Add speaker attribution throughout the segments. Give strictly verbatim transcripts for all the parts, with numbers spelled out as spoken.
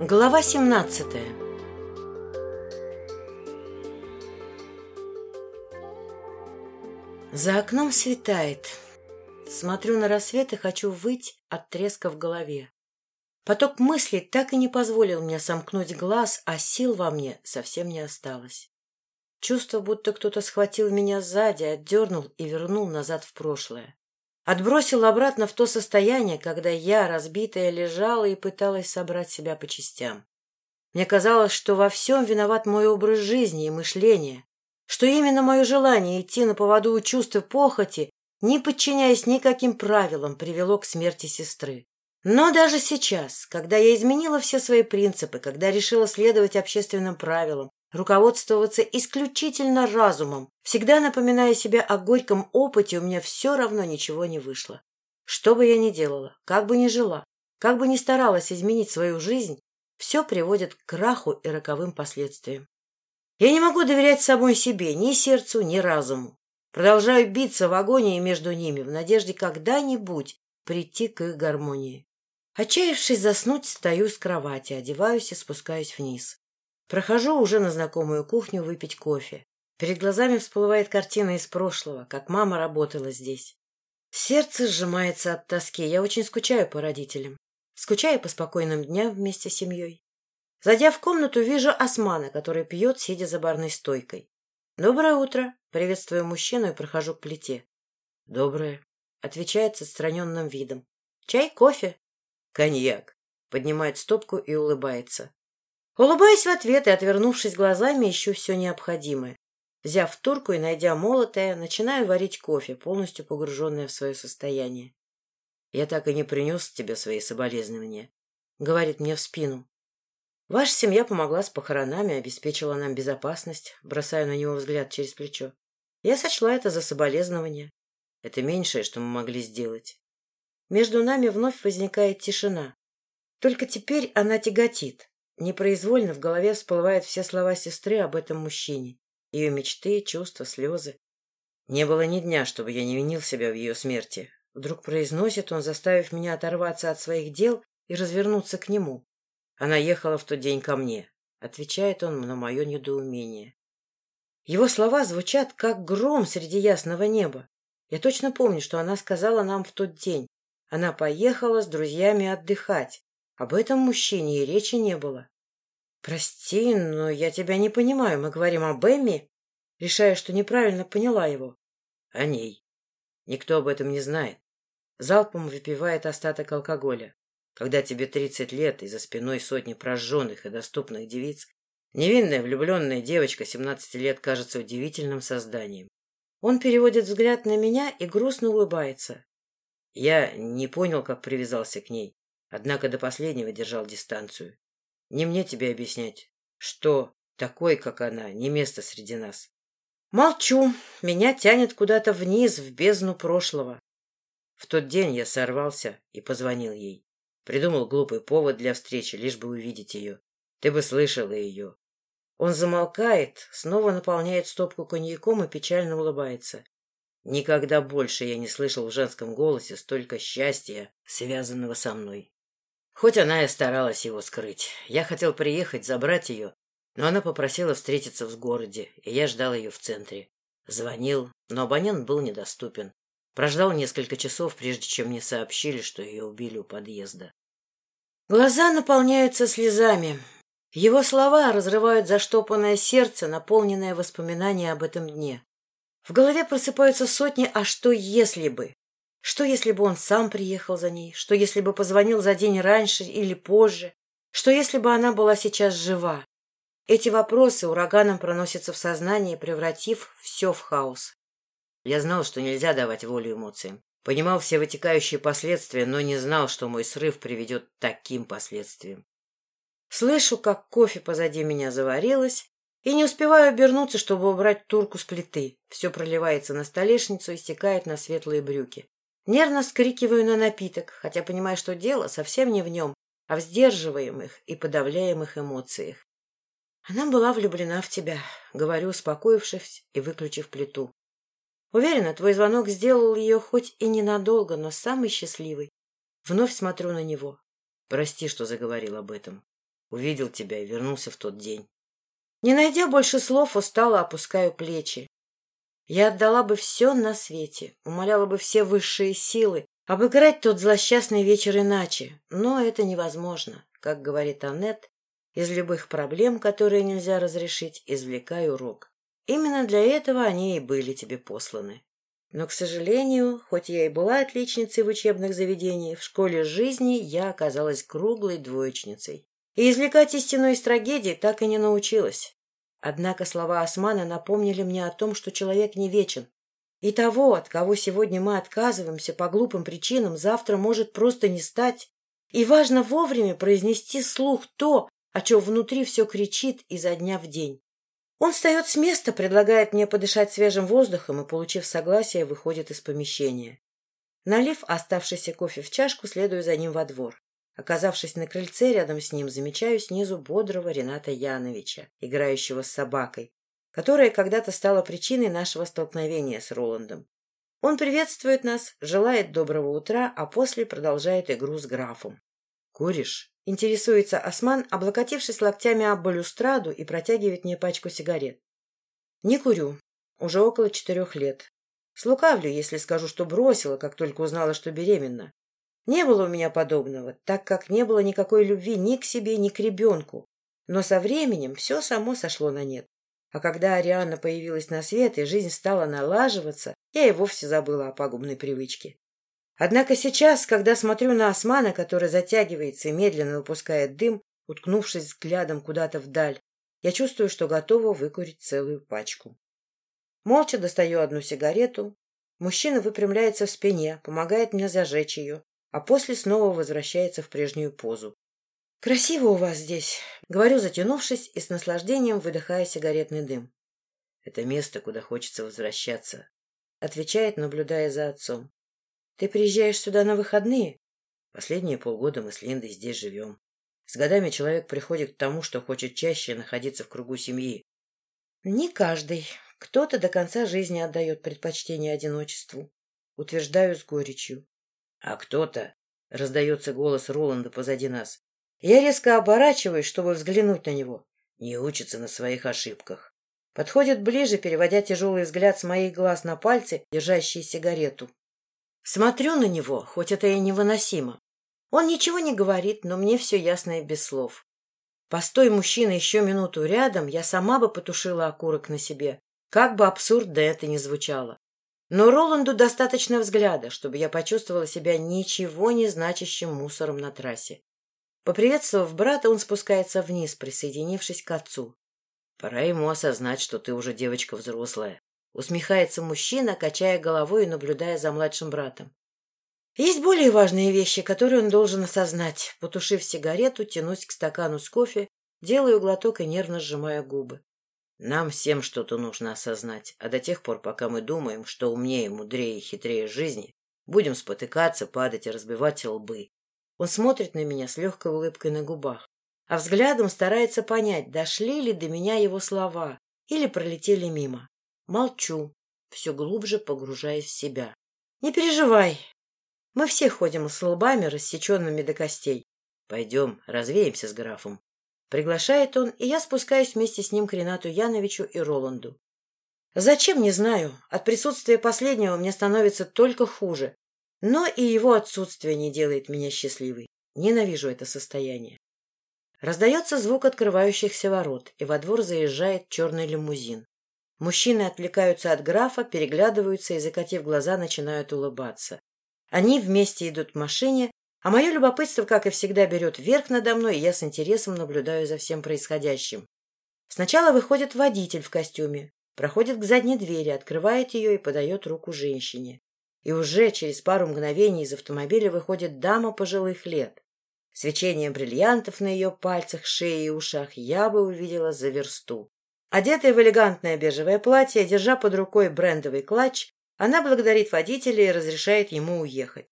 Speaker 1: Глава семнадцатая. За окном светает. Смотрю на рассвет и хочу выть от треска в голове. Поток мыслей так и не позволил мне сомкнуть глаз, а сил во мне совсем не осталось. Чувство, будто кто-то схватил меня сзади, отдернул и вернул назад в прошлое. Отбросил обратно в то состояние, когда я, разбитая, лежала и пыталась собрать себя по частям. Мне казалось, что во всем виноват мой образ жизни и мышления, что именно мое желание идти на поводу у чувств и похоти, не подчиняясь никаким правилам, привело к смерти сестры. Но даже сейчас, когда я изменила все свои принципы, когда решила следовать общественным правилам, руководствоваться исключительно разумом, всегда напоминая себе о горьком опыте, у меня все равно ничего не вышло. Что бы я ни делала, как бы ни жила, как бы ни старалась изменить свою жизнь, все приводит к краху и роковым последствиям. Я не могу доверять самой себе, ни сердцу, ни разуму. Продолжаю биться в агонии между ними, в надежде когда-нибудь прийти к их гармонии. Отчаявшись заснуть, встаю с кровати, одеваюсь и спускаюсь вниз. Прохожу уже на знакомую кухню выпить кофе. Перед глазами всплывает картина из прошлого, как мама работала здесь. Сердце сжимается от тоски, я очень скучаю по родителям. Скучаю по спокойным дням вместе с семьей. Зайдя в комнату, вижу Османа, который пьет, сидя за барной стойкой. «Доброе утро!» — приветствую мужчину и прохожу к плите. «Доброе!» — отвечает с отстраненным видом. «Чай, кофе?» «Коньяк!» — поднимает стопку и улыбается. Улыбаюсь в ответ и, отвернувшись глазами, ищу все необходимое. Взяв турку и найдя молотое, начинаю варить кофе, полностью погруженная в свое состояние. «Я так и не принес тебе свои соболезнования», — говорит мне в спину. «Ваша семья помогла с похоронами, обеспечила нам безопасность», — бросаю на него взгляд через плечо. Я сочла это за соболезнование. Это меньшее, что мы могли сделать. Между нами вновь возникает тишина. Только теперь она тяготит. Непроизвольно в голове всплывают все слова сестры об этом мужчине. Ее мечты, чувства, слезы. Не было ни дня, чтобы я не винил себя в ее смерти. Вдруг произносит он, заставив меня оторваться от своих дел и развернуться к нему. Она ехала в тот день ко мне. Отвечает он на мое недоумение. Его слова звучат, как гром среди ясного неба. Я точно помню, что она сказала нам в тот день. Она поехала с друзьями отдыхать. Об этом мужчине и речи не было. «Прости, но я тебя не понимаю. Мы говорим об Эмми?» Решаю, что неправильно поняла его. «О ней. Никто об этом не знает». Залпом выпивает остаток алкоголя. Когда тебе тридцать лет и за спиной сотни прожженных и доступных девиц, невинная влюбленная девочка семнадцати лет кажется удивительным созданием. Он переводит взгляд на меня и грустно улыбается. Я не понял, как привязался к ней. Однако до последнего держал дистанцию. Не мне тебе объяснять, что такой, как она, не место среди нас. Молчу. Меня тянет куда-то вниз, в бездну прошлого. В тот день я сорвался и позвонил ей. Придумал глупый повод для встречи, лишь бы увидеть ее. Ты бы слышала ее. Он замолкает, снова наполняет стопку коньяком и печально улыбается. Никогда больше я не слышал в женском голосе столько счастья, связанного со мной. Хоть она и старалась его скрыть. Я хотел приехать, забрать ее, но она попросила встретиться в городе, и я ждал ее в центре. Звонил, но абонент был недоступен. Прождал несколько часов, прежде чем мне сообщили, что ее убили у подъезда. Глаза наполняются слезами. Его слова разрывают заштопанное сердце, наполненное воспоминания об этом дне. В голове просыпаются сотни «а что если бы?». Что, если бы он сам приехал за ней? Что, если бы позвонил за день раньше или позже? Что, если бы она была сейчас жива? Эти вопросы ураганом проносятся в сознании, превратив все в хаос. Я знал, что нельзя давать волю эмоциям. Понимал все вытекающие последствия, но не знал, что мой срыв приведет к таким последствиям. Слышу, как кофе позади меня заварилось, и не успеваю обернуться, чтобы убрать турку с плиты. Все проливается на столешницу и стекает на светлые брюки. Нервно вскрикиваю на напиток, хотя понимаю, что дело совсем не в нем, а в сдерживаемых и подавляемых эмоциях. «Она была влюблена в тебя», — говорю, успокоившись и выключив плиту. «Уверена, твой звонок сделал ее хоть и ненадолго, но самой счастливой». Вновь смотрю на него. «Прости, что заговорил об этом. Увидел тебя и вернулся в тот день. Не найдя больше слов, устало опускаю плечи. Я отдала бы все на свете, умоляла бы все высшие силы, обыграть тот злосчастный вечер иначе, но это невозможно. Как говорит Аннет, из любых проблем, которые нельзя разрешить, извлекай урок. Именно для этого они и были тебе посланы. Но, к сожалению, хоть я и была отличницей в учебных заведениях, в школе жизни я оказалась круглой двоечницей. И извлекать истину из трагедии так и не научилась. Однако слова Османа напомнили мне о том, что человек не вечен. И того, от кого сегодня мы отказываемся по глупым причинам, завтра может просто не стать. И важно вовремя произнести вслух то, о чем внутри все кричит изо дня в день. Он встает с места, предлагает мне подышать свежим воздухом и, получив согласие, выходит из помещения. Налив оставшийся кофе в чашку, следую за ним во двор. Оказавшись на крыльце, рядом с ним замечаю снизу бодрого Рената Яновича, играющего с собакой, которая когда-то стала причиной нашего столкновения с Роландом. Он приветствует нас, желает доброго утра, а после продолжает игру с графом. «Куришь?» — интересуется Осман, облокотившись локтями об балюстраду, и протягивает мне пачку сигарет. «Не курю. Уже около четырех лет. Слукавлю, если скажу, что бросила, как только узнала, что беременна. Не было у меня подобного, так как не было никакой любви ни к себе, ни к ребенку. Но со временем все само сошло на нет. А когда Арианна появилась на свет и жизнь стала налаживаться, я и вовсе забыла о пагубной привычке. Однако сейчас, когда смотрю на Османа, который затягивается и медленно выпускает дым, уткнувшись взглядом куда-то вдаль, я чувствую, что готова выкурить целую пачку. Молча достаю одну сигарету. Мужчина выпрямляется в спине, помогает мне зажечь ее, а после снова возвращается в прежнюю позу. «Красиво у вас здесь», — говорю, затянувшись и с наслаждением выдыхая сигаретный дым. «Это место, куда хочется возвращаться», — отвечает, наблюдая за отцом. «Ты приезжаешь сюда на выходные?» «Последние полгода мы с Линдой здесь живем. С годами человек приходит к тому, что хочет чаще находиться в кругу семьи». «Не каждый. Кто-то до конца жизни отдает предпочтение одиночеству», — утверждаю с горечью. «А кто-то», — раздается голос Роланда позади нас. Я резко оборачиваюсь, чтобы взглянуть на него. Не учится на своих ошибках. Подходит ближе, переводя тяжелый взгляд с моих глаз на пальцы, держащие сигарету. Смотрю на него, хоть это и невыносимо. Он ничего не говорит, но мне все ясно и без слов. Постой мужчина еще минуту рядом, я сама бы потушила окурок на себе, как бы абсурдно это ни звучало. Но Роланду достаточно взгляда, чтобы я почувствовала себя ничего не значащим мусором на трассе. Поприветствовав брата, он спускается вниз, присоединившись к отцу. «Пора ему осознать, что ты уже девочка взрослая», — усмехается мужчина, качая головой и наблюдая за младшим братом. «Есть более важные вещи, которые он должен осознать». Потушив сигарету, тянусь к стакану с кофе, делаю глоток и нервно сжимаю губы. «Нам всем что-то нужно осознать, а до тех пор, пока мы думаем, что умнее, мудрее и хитрее жизни, будем спотыкаться, падать и разбивать лбы». Он смотрит на меня с легкой улыбкой на губах, а взглядом старается понять, дошли ли до меня его слова или пролетели мимо. Молчу, все глубже погружаясь в себя. «Не переживай. Мы все ходим с лбами, рассеченными до костей. Пойдем, развеемся с графом». Приглашает он, и я спускаюсь вместе с ним к Ренату Яновичу и Роланду. Зачем, не знаю. От присутствия последнего мне становится только хуже. Но и его отсутствие не делает меня счастливой. Ненавижу это состояние. Раздается звук открывающихся ворот, и во двор заезжает черный лимузин. Мужчины отвлекаются от графа, переглядываются и, закатив глаза, начинают улыбаться. Они вместе идут к машине, а мое любопытство, как и всегда, берет верх надо мной, и я с интересом наблюдаю за всем происходящим. Сначала выходит водитель в костюме, проходит к задней двери, открывает ее и подает руку женщине. И уже через пару мгновений из автомобиля выходит дама пожилых лет. Свечение бриллиантов на ее пальцах, шее и ушах я бы увидела за версту. Одетая в элегантное бежевое платье, держа под рукой брендовый клатч, она благодарит водителя и разрешает ему уехать.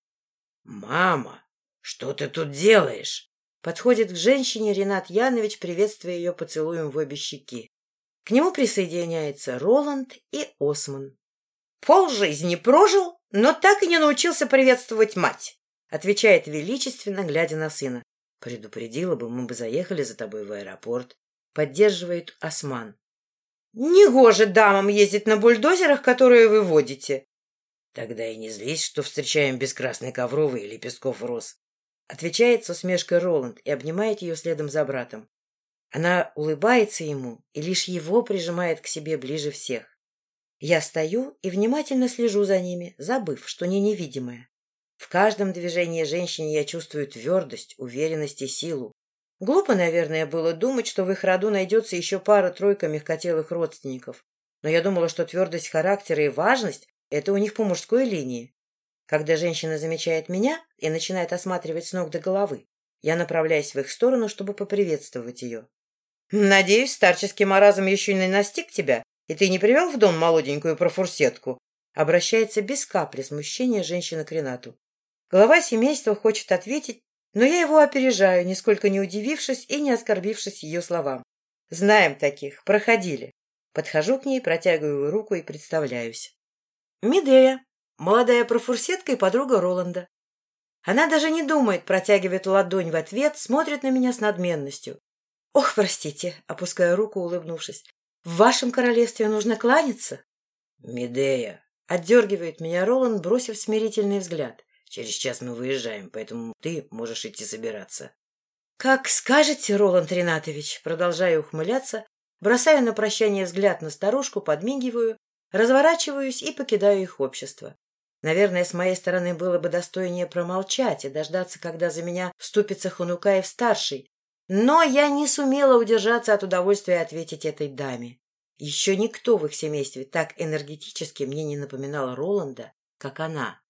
Speaker 1: «Мама, что ты тут делаешь?» Подходит к женщине Ренат Янович, приветствуя ее поцелуем в обе щеки. К нему присоединяется Роланд и Осман. «Полжизни прожил, но так и не научился приветствовать мать», — отвечает величественно, глядя на сына. Предупредила бы, мы бы заехали за тобой в аэропорт. Поддерживает Осман. Негоже дамам ездить на бульдозерах, которые вы водите. Тогда и не злись, что встречаем без красной ковровой и лепестков роз. Отвечает с усмешкой Роланд и обнимает ее следом за братом. Она улыбается ему и лишь его прижимает к себе ближе всех. Я стою и внимательно слежу за ними, забыв, что не невидимая. В каждом движении женщины я чувствую твердость, уверенность и силу. Глупо, наверное, было думать, что в их роду найдется еще пара-тройка мягкотелых родственников. Но я думала, что твердость характера и важность — это у них по мужской линии. Когда женщина замечает меня и начинает осматривать с ног до головы, я направляюсь в их сторону, чтобы поприветствовать ее. «Надеюсь, старческий маразм еще не настиг тебя, и ты не привел в дом молоденькую профурсетку?» Обращается без капли смущения женщина к Ренату. Глава семейства хочет ответить, но я его опережаю, нисколько не удивившись и не оскорбившись ее словам. «Знаем таких, проходили». Подхожу к ней, протягиваю руку и представляюсь. Медея, молодая профурсетка и подруга Роланда. Она даже не думает, протягивает ладонь в ответ, смотрит на меня с надменностью. «Ох, простите», — опуская руку, улыбнувшись, — «в вашем королевстве нужно кланяться?»
Speaker 2: «Медея»,
Speaker 1: — отдергивает меня Роланд, бросив смирительный взгляд.
Speaker 2: «Через час мы выезжаем, поэтому ты можешь идти собираться».
Speaker 1: «Как скажете, Роланд Ринатович», — продолжаю ухмыляться, бросаю на прощание взгляд на старушку, подмигиваю, разворачиваюсь и покидаю их общество. Наверное, с моей стороны было бы достойнее промолчать и дождаться, когда за меня вступится Ханукаев-старший, но я не сумела удержаться от удовольствия ответить этой даме. Еще никто в их семействе так энергетически мне не напоминал Роланда, как она.